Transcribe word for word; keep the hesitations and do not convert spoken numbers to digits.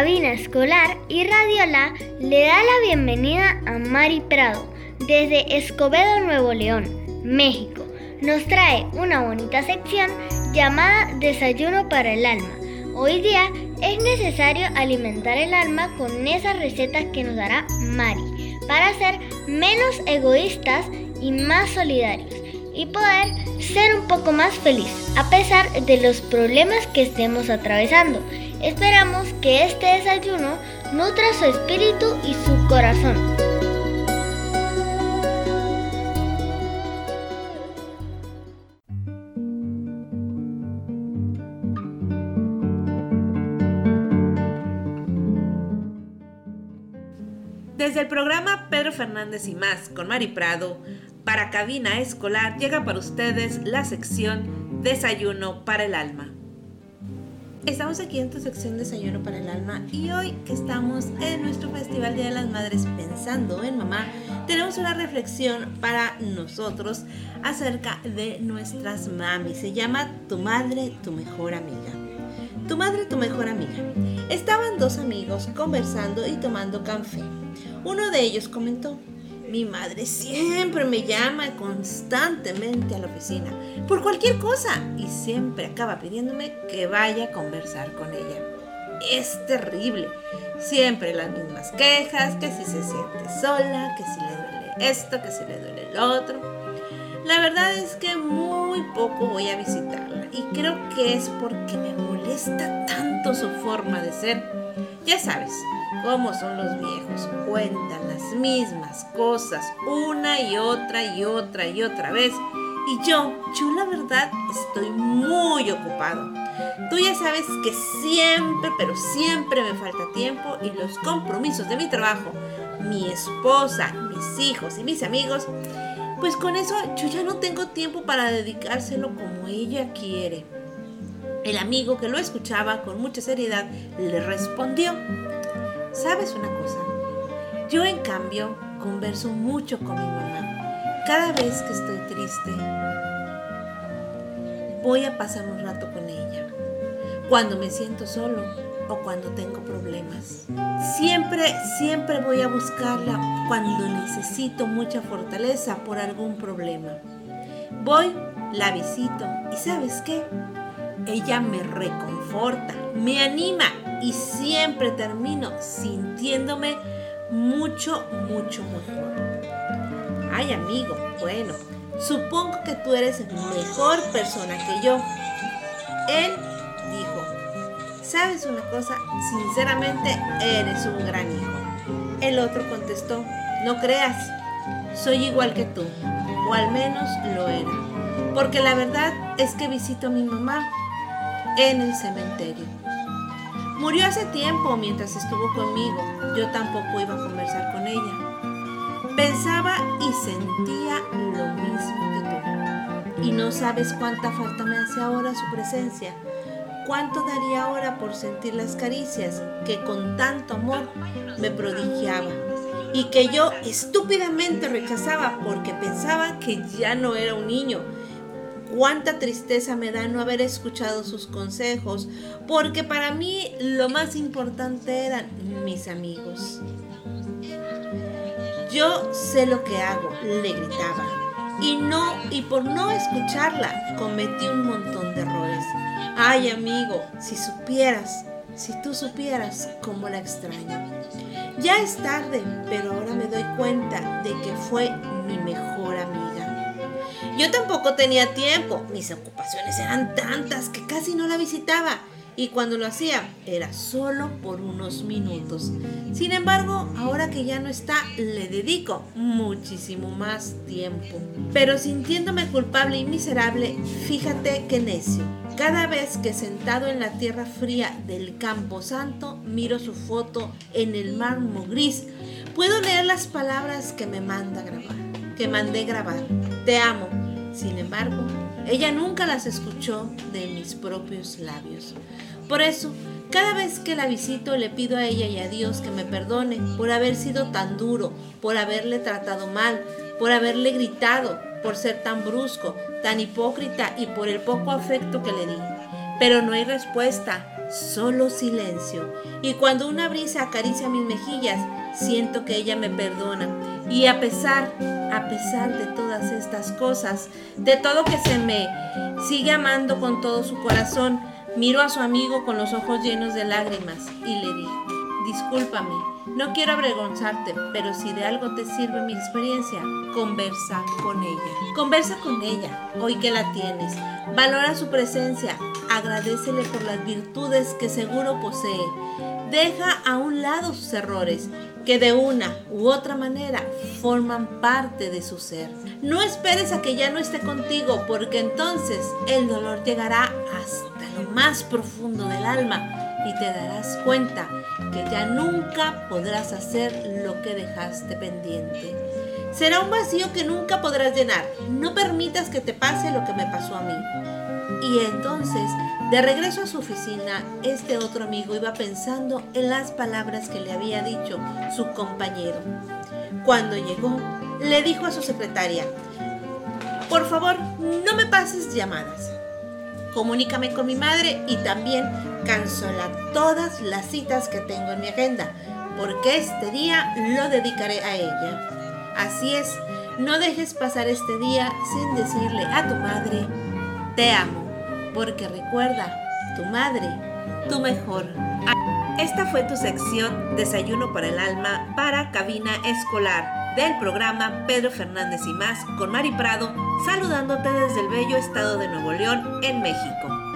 Cabina Escolar y Radiola le da la bienvenida a Mari Prado desde Escobedo, Nuevo León, México. Nos trae una bonita sección llamada Desayuno para el Alma. Hoy día es necesario alimentar el alma con esas recetas que nos dará Mari para ser menos egoístas y más solidarios y poder ser un poco más feliz a pesar de los problemas que estemos atravesando. Esperamos que este desayuno nutra su espíritu y su corazón. Desde el programa Pedro Fernández y más con Mari Prado, para Cabina Escolar llega para ustedes la sección Desayuno para el Alma. Estamos aquí en tu sección Desayuno para el Alma y hoy que estamos en nuestro Festival Día de las Madres pensando en mamá, tenemos una reflexión para nosotros acerca de nuestras mamis. Se llama Tu madre, tu mejor amiga. Tu madre, tu mejor amiga. Estaban dos amigos conversando y tomando café. Uno de ellos comentó: mi madre siempre me llama constantemente a la oficina por cualquier cosa y siempre acaba pidiéndome que vaya a conversar con ella. Es terrible. Siempre las mismas quejas, que si se siente sola, que si le duele esto, que si le duele el otro. La verdad es que muy poco voy a visitarla y creo que es porque me molesta tanto su forma de ser. Ya sabes cómo son los viejos, cuentan las mismas cosas una y otra y otra y otra vez. Y yo, yo la verdad estoy muy ocupado. Tú ya sabes que siempre, pero siempre me falta tiempo y los compromisos de mi trabajo, mi esposa, mis hijos y mis amigos, pues con eso yo ya no tengo tiempo para dedicárselo como ella quiere. El amigo que lo escuchaba con mucha seriedad le respondió: ¿sabes una cosa? Yo en cambio converso mucho con mi mamá. Cada vez que estoy triste, voy a pasar un rato con ella. Cuando me siento solo o cuando tengo problemas. Siempre, siempre voy a buscarla cuando necesito mucha fortaleza por algún problema. Voy, la visito y ¿sabes qué? Ella me reconforta, me anima y siempre termino sintiéndome mucho, mucho mejor. Ay, amigo, bueno, supongo que tú eres mejor persona que yo. Él dijo: ¿sabes una cosa? Sinceramente, eres un gran hijo. El otro contestó: no creas, soy igual que tú, o al menos lo era, porque la verdad es que visito a mi mamá en el cementerio. Murió hace tiempo mientras estuvo conmigo. Yo tampoco iba a conversar con ella. Pensaba y sentía lo mismo que tú. Y no sabes cuánta falta me hace ahora su presencia. Cuánto daría ahora por sentir las caricias que con tanto amor me prodigiaba y que yo estúpidamente rechazaba porque pensaba que ya no era un niño. Cuánta tristeza me da no haber escuchado sus consejos, porque para mí lo más importante eran mis amigos. Yo sé lo que hago, le gritaba, y no, y por no escucharla cometí un montón de errores. Ay, amigo, si supieras, si tú supieras cómo la extraño. Ya es tarde, pero ahora me doy cuenta de que fue mi mejor amiga. Yo tampoco tenía tiempo, mis ocupaciones eran tantas que casi no la visitaba y cuando lo hacía era solo por unos minutos. Sin embargo, ahora que ya no está, le dedico muchísimo más tiempo. Pero sintiéndome culpable y miserable, fíjate qué necio. Cada vez que sentado en la tierra fría del Campo Santo miro su foto en el mármol gris, puedo leer las palabras que me manda grabar, que mandé grabar. Te amo. Sin embargo, ella nunca las escuchó de mis propios labios. Por eso, cada vez que la visito le pido a ella y a Dios que me perdone por haber sido tan duro, por haberle tratado mal, por haberle gritado, por ser tan brusco, tan hipócrita y por el poco afecto que le di. Pero no hay respuesta. solo silencio. Y cuando una brisa acaricia mis mejillas, siento que ella me perdona. Y a pesar, a pesar de todas estas cosas, de todo que se me sigue amando con todo su corazón, miro a su amigo con los ojos llenos de lágrimas y le dije: discúlpame, no quiero avergonzarte, pero si de algo te sirve mi experiencia, conversa con ella. Conversa con ella, hoy que la tienes. Valora su presencia, agradécele por las virtudes que seguro posee. Deja a un lado sus errores, que de una u otra manera forman parte de su ser. No esperes a que ya no esté contigo, porque entonces el dolor llegará hasta lo más profundo del alma y te darás cuenta que ya nunca podrás hacer lo que dejaste pendiente. Será un vacío que nunca podrás llenar. No permitas que te pase lo que me pasó a mí. Y entonces, de regreso a su oficina, este otro amigo iba pensando en las palabras que le había dicho su compañero. Cuando llegó, le dijo a su secretaria: por favor, no me pases llamadas. Comunícame con mi madre y también cancela todas las citas que tengo en mi agenda, porque este día lo dedicaré a ella. Así es, no dejes pasar este día sin decirle a tu madre: te amo, porque recuerda, tu madre, tu mejor. Esta fue tu sección Desayuno para el Alma para Cabina Escolar del programa Pedro Fernández y más con Mari Prado, saludándote desde el bello estado de Nuevo León, en México.